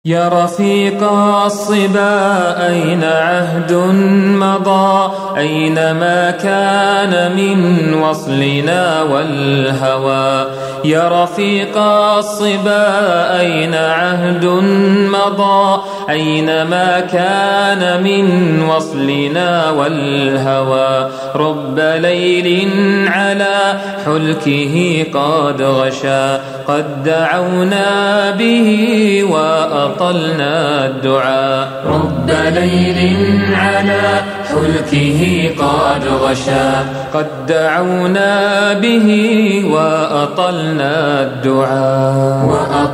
يا رفيق الصبا أين عهد مضى؟ أين ما كان من وصلنا والهوى؟ يا رفيق الصبا أين عهد مضى؟ أين ما كان من وصلنا والهوى؟ رب ليل على حلكه قد غشا، قد دعونا به وأطلنا الدعاء. رب ليل على حلكه قد غشا، قد دعونا به وأطلنا الدعاء.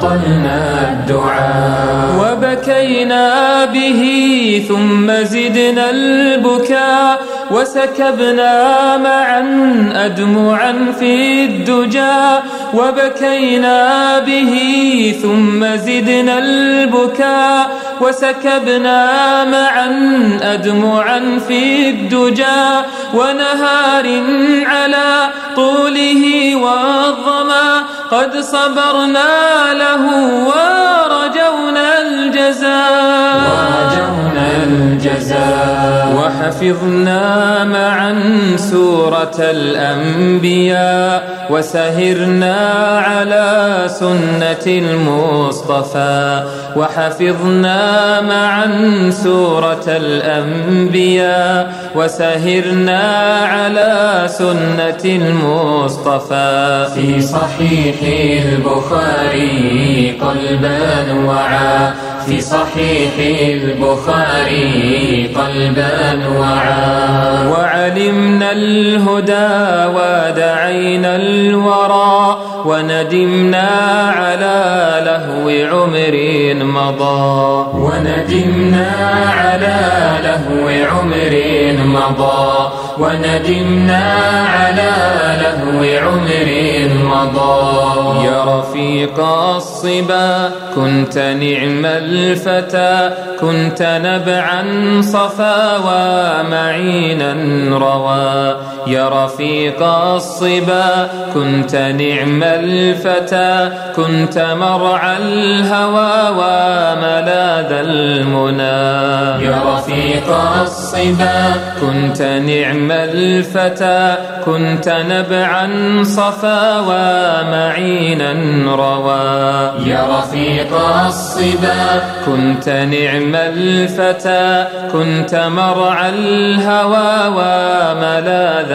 وبكينا به ثم زدنا البكاء، وسكبنا معا أدمعا في الدجى. وبكينا به ثم زدنا البكاء، وسكبنا معا أدمعا في الدجى. ونهار على طوله والظما قد صبرنا له ورجونا الجزاء. وحفظنا معا سورة الأنبياء، وسهرنا على سنة المصطفى. وحفظنا معا سورة الأنبياء، وسهرنا على سنة المصطفى. في صحيح البخاري قلبا وعى، في صحيح البخاري قلبا وعى. وعلمنا الهدى ودعينا الورى، وندمنا على لهو عمر مضى. وندمنا على لهو عمر مضى. وندمنا على لهو عمر مضى. يا رفيق الصبا كنت نعم الفتى، كنت نبعا صفا ومعينا روى. يا رفيق الصبا كنت نعم الفتى، كنت مرعى الهوى وملاذ المنى. يا رفيق الصبا كنت نعم الفتى، كنت نبعا صفا ومعينا روى. يا رفيق الصبا كنت نعم الفتى، كنت مرعى الهوى وملاذ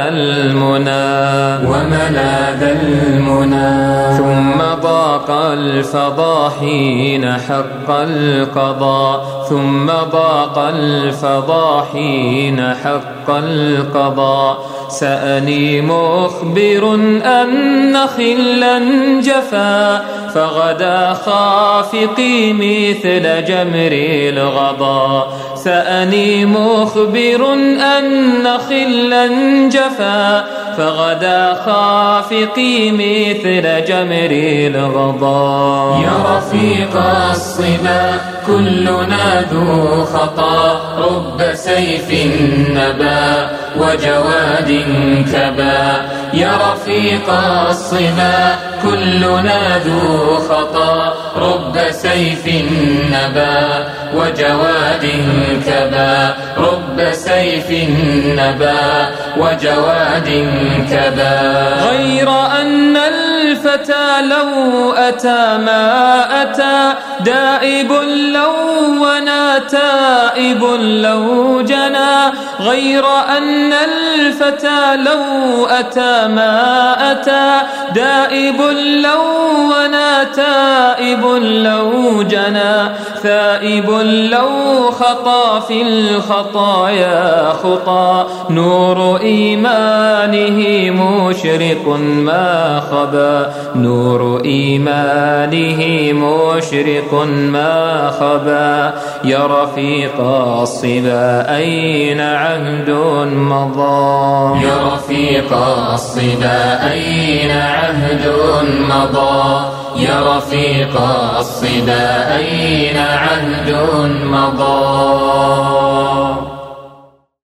المنى. ثم ضاق الفضا حين حق القضاء، ثم ضاق الفضا حين حق القضاء. سأني مخبر أن خلا جفا، فغدا خافقي مثل جمر الغضا. سأني مخبر أن خلا جفا، فغدا خافقي مثل جمر الغضا. يا رفيق الصبا كلنا ذو خطا، رب سيف نبا وجواد كبا. يا رفيق الصبا كلنا ذو خطا، رب سيف نبا وجواد كبا. رب سيف نبا وجواد كبا. غير أن الفتى لو أتى ما أتى، دائب لو ونا تائب لو جنى. غير أن الفتى لو أتى ما أتى، دائب لو ونا تائب لو جنى. ثائب لو خطا في الخطايا خطا، نور إيمانه مشرق ما خبا. نور إيمانه مشرق ما خبا. يا رفيق الصبا أين عهد مضى؟ يا رفيق الصبا أين عهد مضى؟ يا رفيق الصبا أين عهد مضى؟